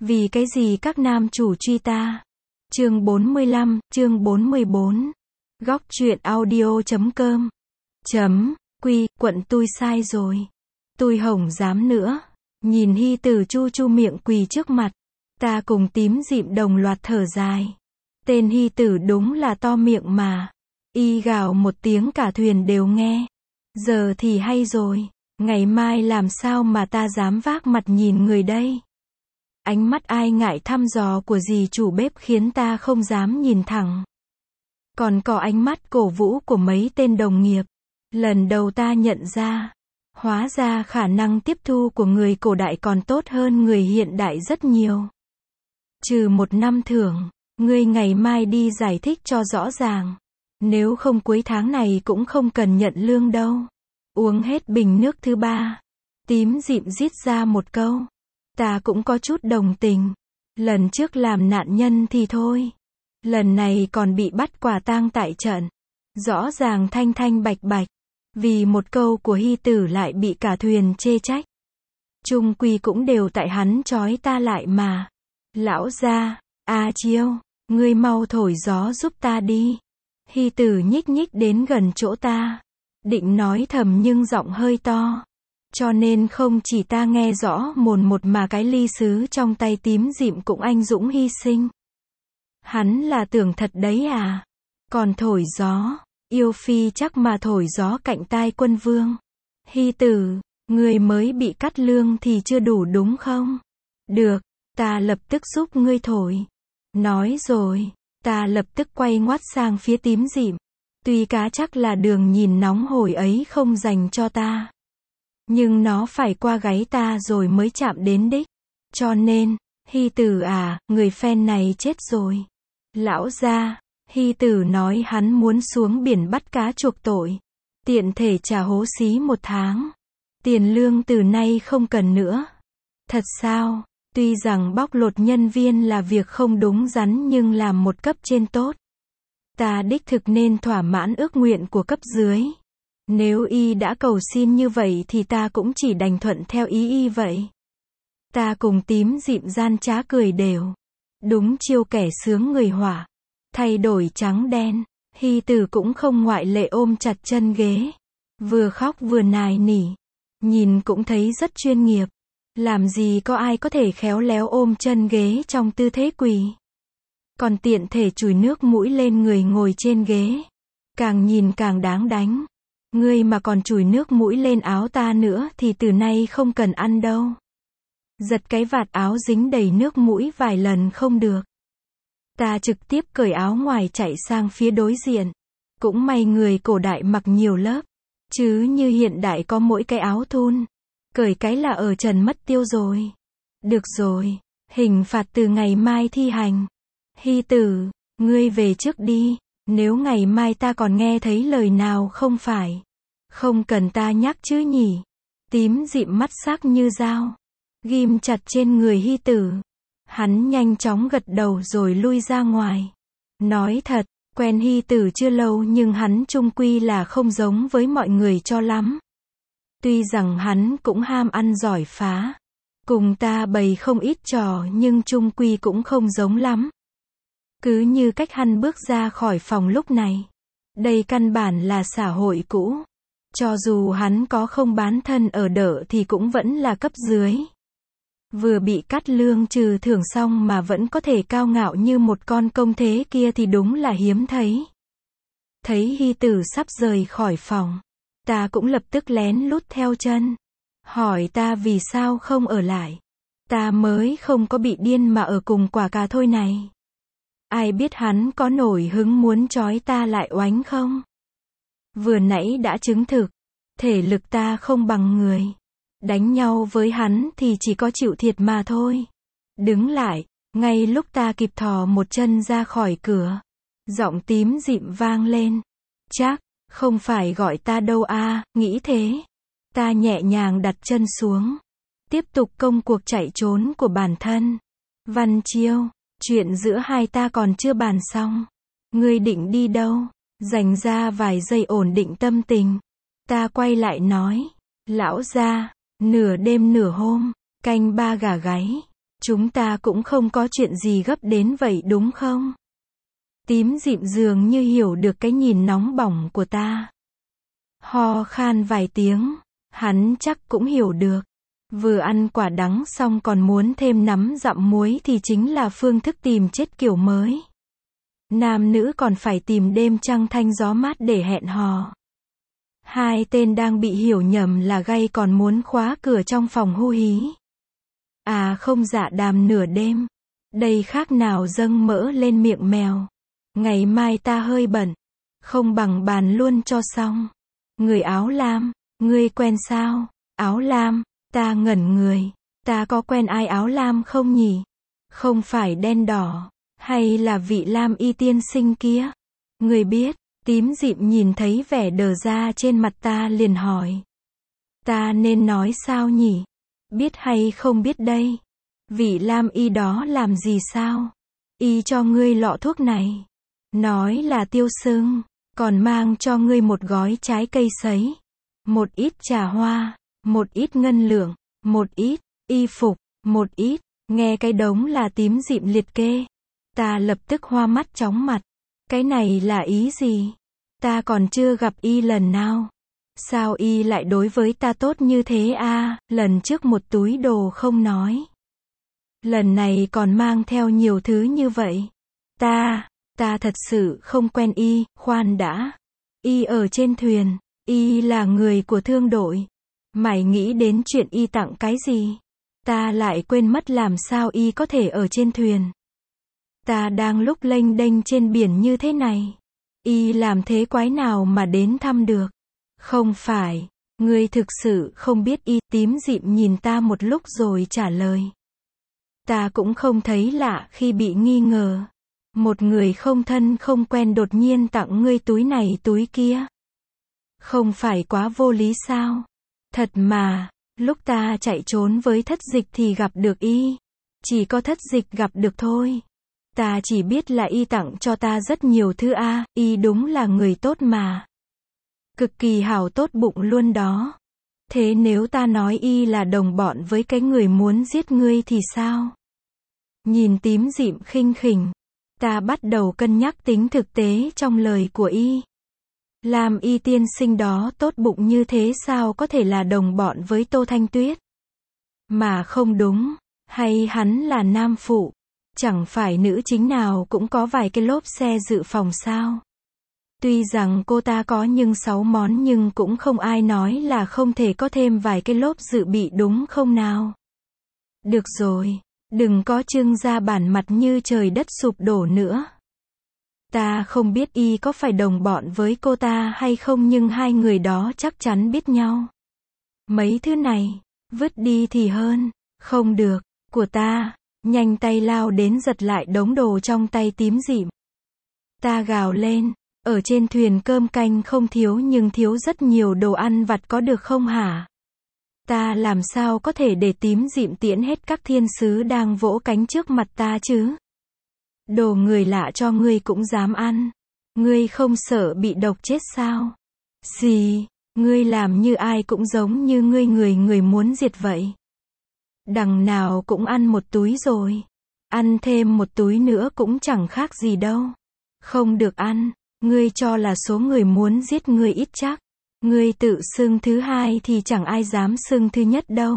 Vì cái gì các nam chủ truy ta? Chương 45, chương 44. Góc truyện audio.com. Quy, quận tôi sai rồi. Tôi hổng dám nữa. Nhìn Hy Tử chu chu miệng quỳ trước mặt. Ta cùng Tím Dịm đồng loạt thở dài. Tên Hy Tử đúng là to miệng mà. Y gào một tiếng cả thuyền đều nghe. Giờ thì hay rồi. Ngày mai làm sao mà ta dám vác mặt nhìn người đây? Ánh mắt ai ngại thăm dò của dì chủ bếp khiến ta không dám nhìn thẳng. Còn có ánh mắt cổ vũ của mấy tên đồng nghiệp. Lần đầu ta nhận ra, hóa ra khả năng tiếp thu của người cổ đại còn tốt hơn người hiện đại rất nhiều. Trừ 1 năm thưởng, ngươi ngày mai đi giải thích cho rõ ràng. Nếu không cuối tháng này cũng không cần nhận lương đâu. Uống hết bình nước thứ 3. Tím Dịm rít ra một câu. Ta cũng có chút đồng tình. Lần trước làm nạn nhân thì thôi. Lần này còn bị bắt quả tang tại trận. Rõ ràng thanh thanh bạch bạch. Vì một câu của Hy Tử lại bị cả thuyền chê trách. Chung quy cũng đều tại hắn trói ta lại mà. Lão gia, Chiêu, ngươi mau thổi gió giúp ta đi. Hy Tử nhích nhích đến gần chỗ ta. Định nói thầm nhưng giọng hơi to. Cho nên không chỉ ta nghe rõ mồn một mà cái ly sứ trong tay Tím Dịm cũng anh dũng hy sinh. Hắn là tưởng thật đấy à? Còn thổi gió, yêu phi chắc mà thổi gió cạnh tai quân vương. Hy Tử, người mới bị cắt lương thì chưa đủ đúng không? Được, ta lập tức giúp ngươi thổi. Nói rồi, ta lập tức quay ngoắt sang phía Tím Dịm. Tuy cá chắc là đường nhìn nóng hổi ấy không dành cho ta. Nhưng nó phải qua gáy ta rồi mới chạm đến đích. Cho nên, Hy Tử à, người phen này chết rồi. Lão gia, Hy Tử nói hắn muốn xuống biển bắt cá chuộc tội. Tiện thể trả hố xí 1 tháng. Tiền lương từ nay không cần nữa. Thật sao? Tuy rằng bóc lột nhân viên là việc không đúng đắn nhưng làm một cấp trên tốt. Ta đích thực nên thỏa mãn ước nguyện của cấp dưới. Nếu y đã cầu xin như vậy thì ta cũng chỉ đành thuận theo ý y vậy. Ta cùng Tím Dịm gian trá cười đều. Đúng chiêu kẻ sướng người hỏa. Thay đổi trắng đen. Hy Tử cũng không ngoại lệ ôm chặt chân ghế. Vừa khóc vừa nài nỉ. Nhìn cũng thấy rất chuyên nghiệp. Làm gì có ai có thể khéo léo ôm chân ghế trong tư thế quỳ. Còn tiện thể chùi nước mũi lên người ngồi trên ghế. Càng nhìn càng đáng đánh. Ngươi mà còn chùi nước mũi lên áo ta nữa thì từ nay không cần ăn đâu. Giật cái vạt áo dính đầy nước mũi vài lần không được. Ta trực tiếp cởi áo ngoài chạy sang phía đối diện. Cũng may người cổ đại mặc nhiều lớp. Chứ như hiện đại có mỗi cái áo thun. Cởi cái là ở trần mất tiêu rồi. Được rồi, hình phạt từ ngày mai thi hành. Hy Tử, ngươi về trước đi. Nếu ngày mai ta còn nghe thấy lời nào không phải. Không cần ta nhắc chứ nhỉ. Tím Dịm mắt sắc như dao. Ghim chặt trên người Hy Tử. Hắn nhanh chóng gật đầu rồi lui ra ngoài. Nói thật, quen Hy Tử chưa lâu nhưng hắn chung quy là không giống với mọi người cho lắm. Tuy rằng hắn cũng ham ăn giỏi phá. Cùng ta bày không ít trò nhưng chung quy cũng không giống lắm. Cứ như cách hắn bước ra khỏi phòng lúc này. Đây căn bản là xã hội cũ. Cho dù hắn có không bán thân ở đợ thì cũng vẫn là cấp dưới. Vừa bị cắt lương trừ thưởng xong mà vẫn có thể cao ngạo như một con công thế kia thì đúng là hiếm thấy. Thấy Hy Tử sắp rời khỏi phòng. Ta cũng lập tức lén lút theo chân. Hỏi ta vì sao không ở lại. Ta mới không có bị điên mà ở cùng quả cà thôi này. Ai biết hắn có nổi hứng muốn trói ta lại oánh không? Vừa nãy đã chứng thực. Thể lực ta không bằng người. Đánh nhau với hắn thì chỉ có chịu thiệt mà thôi. Đứng lại. Ngay lúc ta kịp thò một chân ra khỏi cửa. Giọng Tím Dịm vang lên. Chắc, không phải gọi ta đâu nghĩ thế. Ta nhẹ nhàng đặt chân xuống. Tiếp tục công cuộc chạy trốn của bản thân. Văn Chiêu, chuyện giữa hai ta còn chưa bàn xong. Ngươi định đi đâu? Dành ra vài giây ổn định tâm tình. Ta quay lại nói. Lão gia, nửa đêm nửa hôm, canh 3 gà gáy. Chúng ta cũng không có chuyện gì gấp đến vậy đúng không? Tím dịm dường như hiểu được cái nhìn nóng bỏng của ta. Ho khan vài tiếng, hắn chắc cũng hiểu được. Vừa ăn quả đắng xong còn muốn thêm nắm dặm muối thì chính là phương thức tìm chết kiểu mới. Nam nữ còn phải tìm đêm trăng thanh gió mát để hẹn hò. Hai tên đang bị hiểu nhầm là gay còn muốn khóa cửa trong phòng hu hí. À không, dạ đàm nửa đêm. Đây khác nào dâng mỡ lên miệng mèo. Ngày mai ta hơi bận. Không bằng bàn luôn cho xong. Người áo lam, ngươi quen sao? Áo lam, ta ngẩn người. Ta có quen ai áo lam không nhỉ? Không phải đen đỏ, hay là vị lam y tiên sinh kia? Người biết, tím dịm nhìn thấy vẻ đờ ra trên mặt ta liền hỏi. Ta nên nói sao nhỉ? Biết hay không biết đây? Vị lam y đó làm gì sao? Y cho ngươi lọ thuốc này. Nói là tiêu sưng, còn mang cho ngươi một gói trái cây sấy. Một ít trà hoa, một ít ngân lượng, một ít y phục, một ít, nghe cái đống là tím dịm liệt kê. Ta lập tức hoa mắt chóng mặt. Cái này là ý gì? Ta còn chưa gặp y lần nào. Sao y lại đối với ta tốt như thế a? Lần trước một túi đồ không nói. Lần này còn mang theo nhiều thứ như vậy. Ta thật sự không quen y, khoan đã. Y ở trên thuyền, y là người của thương đội. Mày nghĩ đến chuyện y tặng cái gì? Ta lại quên mất làm sao y có thể ở trên thuyền. Ta đang lúc lênh đênh trên biển như thế này. Y làm thế quái nào mà đến thăm được? Không phải, ngươi thực sự không biết y. Tím dịm nhìn ta một lúc rồi trả lời. Ta cũng không thấy lạ khi bị nghi ngờ. Một người không thân không quen đột nhiên tặng ngươi túi này túi kia. Không phải quá vô lý sao? Thật mà, lúc ta chạy trốn với thất dịch thì gặp được y. Chỉ có thất dịch gặp được thôi. Ta chỉ biết là y tặng cho ta rất nhiều thứ a, y đúng là người tốt mà. Cực kỳ hảo, tốt bụng luôn đó. Thế nếu ta nói y là đồng bọn với cái người muốn giết ngươi thì sao? Nhìn tím dịm khinh khỉnh, ta bắt đầu cân nhắc tính thực tế trong lời của y. Làm y tiên sinh đó tốt bụng như thế sao có thể là đồng bọn với Tô Thanh Tuyết? Mà không đúng, hay hắn là nam phụ? Chẳng phải nữ chính nào cũng có vài cái lốp xe dự phòng sao? Tuy rằng cô ta có nhưng 6 món nhưng cũng không ai nói là không thể có thêm vài cái lốp dự bị đúng không nào? Được rồi, đừng có trưng ra bản mặt như trời đất sụp đổ nữa. Ta không biết y có phải đồng bọn với cô ta hay không nhưng hai người đó chắc chắn biết nhau. Mấy thứ này, vứt đi thì hơn. Không được, của ta. Nhanh tay lao đến giật lại đống đồ trong tay tím dịm. Ta gào lên, ở trên thuyền cơm canh không thiếu nhưng thiếu rất nhiều đồ ăn vặt có được không hả? Ta làm sao có thể để tím dịm tiễn hết các thiên sứ đang vỗ cánh trước mặt ta chứ? Đồ người lạ cho ngươi cũng dám ăn. Ngươi không sợ bị độc chết sao? Gì? Ngươi làm như ai cũng giống như ngươi người muốn diệt vậy. Đằng nào cũng ăn một túi rồi. Ăn thêm một túi nữa cũng chẳng khác gì đâu. Không được ăn. Ngươi cho là số người muốn giết ngươi ít chắc. Ngươi tự xưng thứ hai thì chẳng ai dám xưng thứ nhất đâu.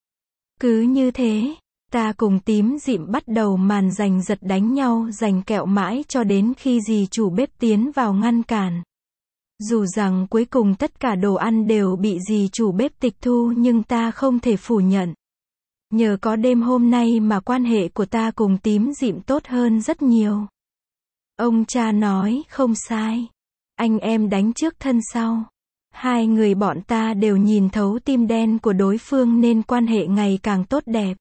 Cứ như thế, ta cùng tím dịm bắt đầu màn giành giật đánh nhau giành kẹo mãi cho đến khi dì chủ bếp tiến vào ngăn cản. Dù rằng cuối cùng tất cả đồ ăn đều bị dì chủ bếp tịch thu nhưng ta không thể phủ nhận. Nhờ có đêm hôm nay mà quan hệ của ta cùng tím dịm tốt hơn rất nhiều. Ông cha nói không sai. Anh em đánh trước thân sau. Hai người bọn ta đều nhìn thấu tim đen của đối phương nên quan hệ ngày càng tốt đẹp.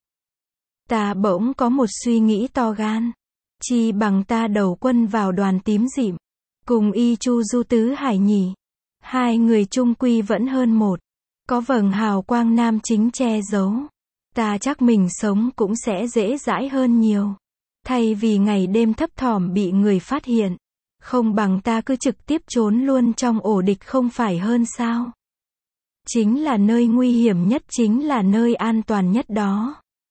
Ta bỗng có một suy nghĩ to gan. Chi bằng ta đầu quân vào đoàn tím dịm. Cùng y chu du tứ hải nhỉ. Hai người chung quy vẫn hơn một. Có vầng hào quang nam chính che giấu. Ta chắc mình sống cũng sẽ dễ dãi hơn nhiều. Thay vì ngày đêm thấp thỏm bị người phát hiện. Không bằng ta cứ trực tiếp trốn luôn trong ổ địch không phải hơn sao? Chính là nơi nguy hiểm nhất, chính là nơi an toàn nhất đó.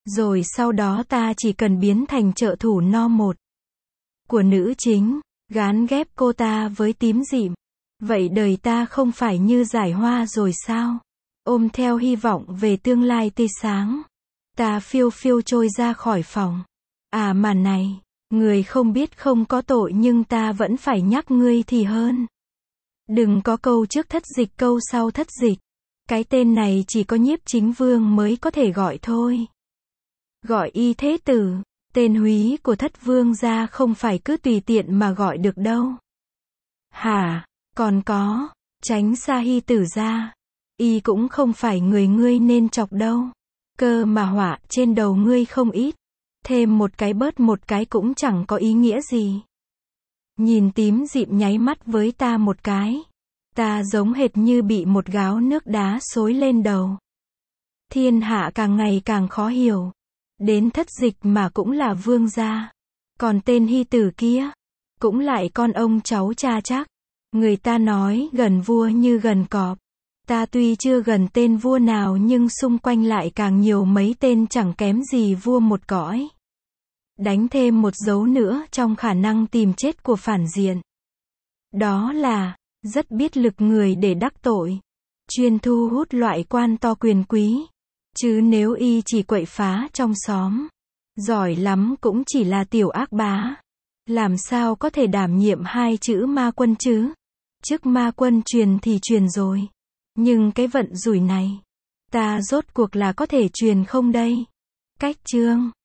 Rồi sau đó ta chỉ cần biến thành trợ thủ no một của nữ chính, gán ghép cô ta với tím dịm. Vậy đời ta không phải như Giải Hoa rồi sao? Ôm theo hy vọng về tương lai tươi sáng, ta phiêu phiêu trôi ra khỏi phòng. À mà này, người không biết không có tội nhưng ta vẫn phải nhắc ngươi thì hơn. Đừng có câu trước thất dịch câu sau thất dịch. Cái tên này chỉ có Nhiếp Chính Vương mới có thể gọi thôi. Gọi y thế tử, tên húy của thất vương gia không phải cứ tùy tiện mà gọi được đâu. Hả, còn có, tránh xa hy tử ra. Y cũng không phải người ngươi nên chọc đâu. Cơ mà họa trên đầu ngươi không ít. Thêm một cái bớt một cái cũng chẳng có ý nghĩa gì. Nhìn tím dịm nháy mắt với ta một cái. Ta giống hệt như bị một gáo nước đá xối lên đầu. Thiên hạ càng ngày càng khó hiểu. Đến thất dịch mà cũng là vương gia. Còn tên hy tử kia, cũng lại con ông cháu cha chắc. Người ta nói gần vua như gần cọp. Ta tuy chưa gần tên vua nào nhưng xung quanh lại càng nhiều mấy tên chẳng kém gì vua một cõi. Đánh thêm một dấu nữa trong khả năng tìm chết của phản diện. Đó là, rất biết lực người để đắc tội. Chuyên thu hút loại quan to quyền quý. Chứ nếu y chỉ quậy phá trong xóm, giỏi lắm cũng chỉ là tiểu ác bá. Làm sao có thể đảm nhiệm hai chữ ma quân chứ? Chức ma quân truyền thì truyền rồi. Nhưng cái vận rủi này, ta rốt cuộc là có thể truyền không đây? Cách chương